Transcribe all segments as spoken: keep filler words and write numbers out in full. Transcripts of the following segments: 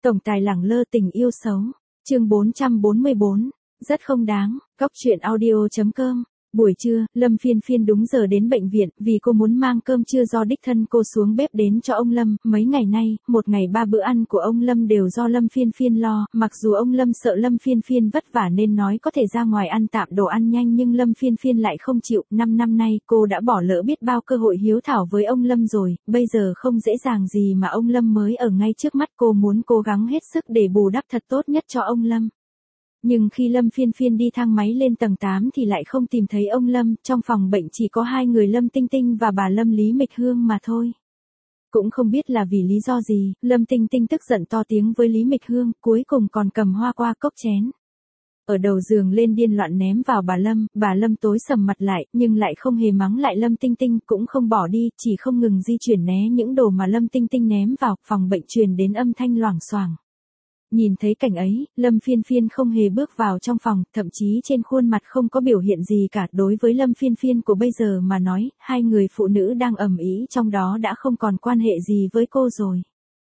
Tổng tài lẳng lơ tình yêu xấu. Chương bốn trăm bốn mươi bốn. Rất không đáng. Góc truyện audio chấm com. Buổi trưa, Lâm Phiên Phiên đúng giờ đến bệnh viện, vì cô muốn mang cơm trưa do đích thân cô xuống bếp đến cho ông Lâm. Mấy ngày nay, một ngày ba bữa ăn của ông Lâm đều do Lâm Phiên Phiên lo, mặc dù ông Lâm sợ Lâm Phiên Phiên vất vả nên nói có thể ra ngoài ăn tạm đồ ăn nhanh, nhưng Lâm Phiên Phiên lại không chịu. Năm năm nay, cô đã bỏ lỡ biết bao cơ hội hiếu thảo với ông Lâm rồi, bây giờ không dễ dàng gì mà ông Lâm mới ở ngay trước mắt, cô muốn cố gắng hết sức để bù đắp thật tốt nhất cho ông Lâm. Nhưng khi Lâm Phiên Phiên đi thang máy lên tầng tám thì lại không tìm thấy ông Lâm, trong phòng bệnh chỉ có hai người Lâm Tinh Tinh và bà Lâm Lý Mịch Hương mà thôi. Cũng không biết là vì lý do gì, Lâm Tinh Tinh tức giận to tiếng với Lý Mịch Hương, cuối cùng còn cầm hoa qua cốc chén ở đầu giường lên điên loạn ném vào bà Lâm. Bà Lâm tối sầm mặt lại, nhưng lại không hề mắng lại Lâm Tinh Tinh, cũng không bỏ đi, chỉ không ngừng di chuyển né những đồ mà Lâm Tinh Tinh ném vào. Phòng bệnh truyền đến âm thanh loảng xoảng. Nhìn thấy cảnh ấy, Lâm Phiên Phiên không hề bước vào trong phòng, thậm chí trên khuôn mặt không có biểu hiện gì cả. Đối với Lâm Phiên Phiên của bây giờ mà nói, hai người phụ nữ đang ầm ĩ trong đó đã không còn quan hệ gì với cô rồi.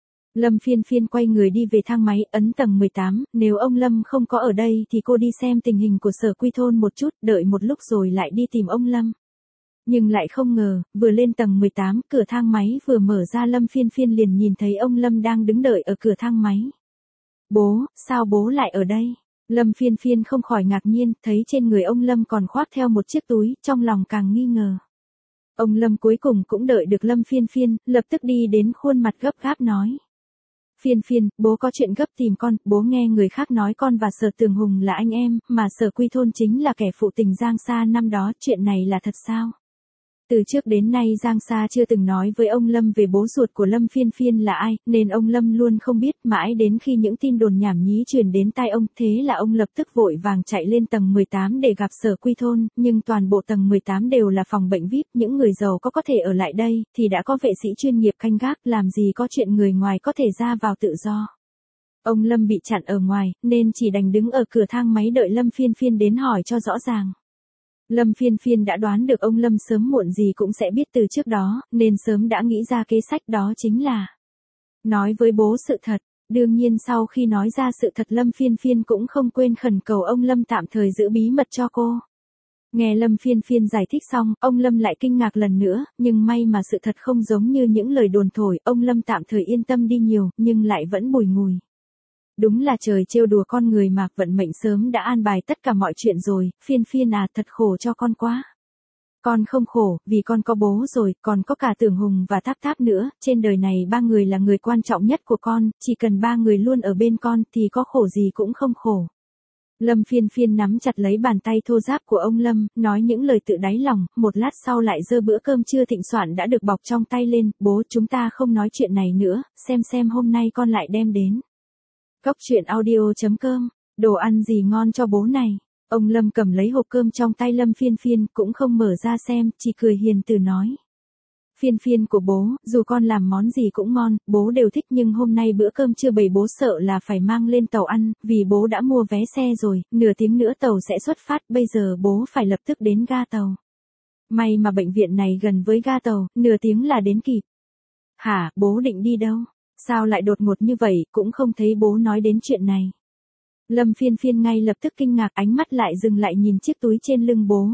Lâm Phiên Phiên quay người đi về thang máy, ấn tầng mười tám, nếu ông Lâm không có ở đây thì cô đi xem tình hình của Sở Quy Thôn một chút, đợi một lúc rồi lại đi tìm ông Lâm. Nhưng lại không ngờ, vừa lên tầng mười tám, cửa thang máy vừa mở ra, Lâm Phiên Phiên liền nhìn thấy ông Lâm đang đứng đợi ở cửa thang máy. Bố, sao bố lại ở đây? Lâm Phiên Phiên không khỏi ngạc nhiên, thấy trên người ông Lâm còn khoác theo một chiếc túi, trong lòng càng nghi ngờ. Ông Lâm cuối cùng cũng đợi được Lâm Phiên Phiên, lập tức đi đến khuôn mặt gấp gáp nói. Phiên Phiên, bố có chuyện gấp tìm con, bố nghe người khác nói con và Sở Tường Hùng là anh em, mà Sở Quy Thôn chính là kẻ phụ tình Giang Sa năm đó, chuyện này là thật sao? Từ trước đến nay Giang Sa chưa từng nói với ông Lâm về bố ruột của Lâm Phiên Phiên là ai, nên ông Lâm luôn không biết, mãi đến khi những tin đồn nhảm nhí truyền đến tai ông, thế là ông lập tức vội vàng chạy lên tầng mười tám để gặp Sở Quy Thôn, nhưng toàn bộ tầng mười tám đều là phòng bệnh vi ai pi, những người giàu có có thể ở lại đây, thì đã có vệ sĩ chuyên nghiệp canh gác, làm gì có chuyện người ngoài có thể ra vào tự do. Ông Lâm bị chặn ở ngoài, nên chỉ đành đứng ở cửa thang máy đợi Lâm Phiên Phiên đến hỏi cho rõ ràng. Lâm Phiên Phiên đã đoán được ông Lâm sớm muộn gì cũng sẽ biết từ trước đó, nên sớm đã nghĩ ra kế sách, đó chính là nói với bố sự thật. Đương nhiên sau khi nói ra sự thật, Lâm Phiên Phiên cũng không quên khẩn cầu ông Lâm tạm thời giữ bí mật cho cô. Nghe Lâm Phiên Phiên giải thích xong, ông Lâm lại kinh ngạc lần nữa, nhưng may mà sự thật không giống như những lời đồn thổi, ông Lâm tạm thời yên tâm đi nhiều, nhưng lại vẫn bùi ngùi. Đúng là trời trêu đùa con người mà, vận mệnh sớm đã an bài tất cả mọi chuyện rồi. Phiên Phiên à, thật khổ cho con quá. Con không khổ, vì con có bố rồi, còn có cả Tưởng Hùng và Tháp Tháp nữa, trên đời này ba người là người quan trọng nhất của con, chỉ cần ba người luôn ở bên con thì có khổ gì cũng không khổ. Lâm Phiên Phiên nắm chặt lấy bàn tay thô ráp của ông Lâm, nói những lời tự đáy lòng, một lát sau lại giơ bữa cơm trưa thịnh soạn đã được bọc trong tay lên. Bố, chúng ta không nói chuyện này nữa, xem xem hôm nay con lại đem đến. Góc truyện audio chấm com. Đồ ăn gì ngon cho bố này? Ông Lâm cầm lấy hộp cơm trong tay Lâm Phiên Phiên, cũng không mở ra xem, chỉ cười hiền từ nói. Phiên Phiên của bố, dù con làm món gì cũng ngon, bố đều thích, nhưng hôm nay bữa cơm trưa bầy bố sợ là phải mang lên tàu ăn, vì bố đã mua vé xe rồi, nửa tiếng nữa tàu sẽ xuất phát, bây giờ bố phải lập tức đến ga tàu. May mà bệnh viện này gần với ga tàu, nửa tiếng là đến kịp. Hả, bố định đi đâu? Sao lại đột ngột như vậy, cũng không thấy bố nói đến chuyện này. Lâm Phiên Phiên ngay lập tức kinh ngạc, ánh mắt lại dừng lại nhìn chiếc túi trên lưng bố.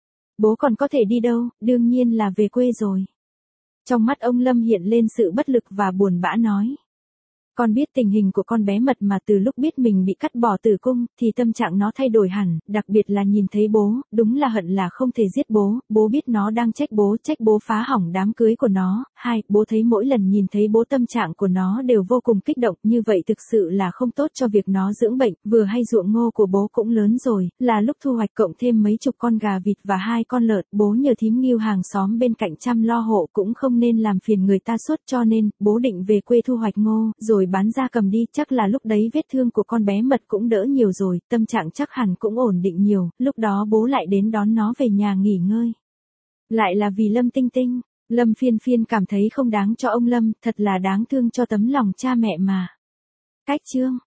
Bố còn có thể đi đâu, đương nhiên là về quê rồi. Trong mắt ông Lâm hiện lên sự bất lực và buồn bã nói. Con biết tình hình của con bé Mật mà, từ lúc biết mình bị cắt bỏ tử cung, thì tâm trạng nó thay đổi hẳn, đặc biệt là nhìn thấy bố, đúng là hận là không thể giết bố. Bố biết nó đang trách bố, trách bố phá hỏng đám cưới của nó. Hai, bố thấy mỗi lần nhìn thấy bố tâm trạng của nó đều vô cùng kích động, như vậy thực sự là không tốt cho việc nó dưỡng bệnh. Vừa hay ruộng ngô của bố cũng lớn rồi, là lúc thu hoạch, cộng thêm mấy chục con gà vịt và hai con lợn, bố nhờ thím Nghiêu hàng xóm bên cạnh chăm lo hộ, cũng không nên làm phiền người ta suốt, cho nên bố định về quê thu hoạch ngô, rồi bán ra cầm đi, chắc là lúc đấy vết thương của con bé Mật cũng đỡ nhiều rồi, tâm trạng chắc hẳn cũng ổn định nhiều, lúc đó bố lại đến đón nó về nhà nghỉ ngơi. Lại là vì Lâm Tinh Tinh. Lâm Phiên Phiên cảm thấy không đáng cho ông Lâm, thật là đáng thương cho tấm lòng cha mẹ mà. Cách chương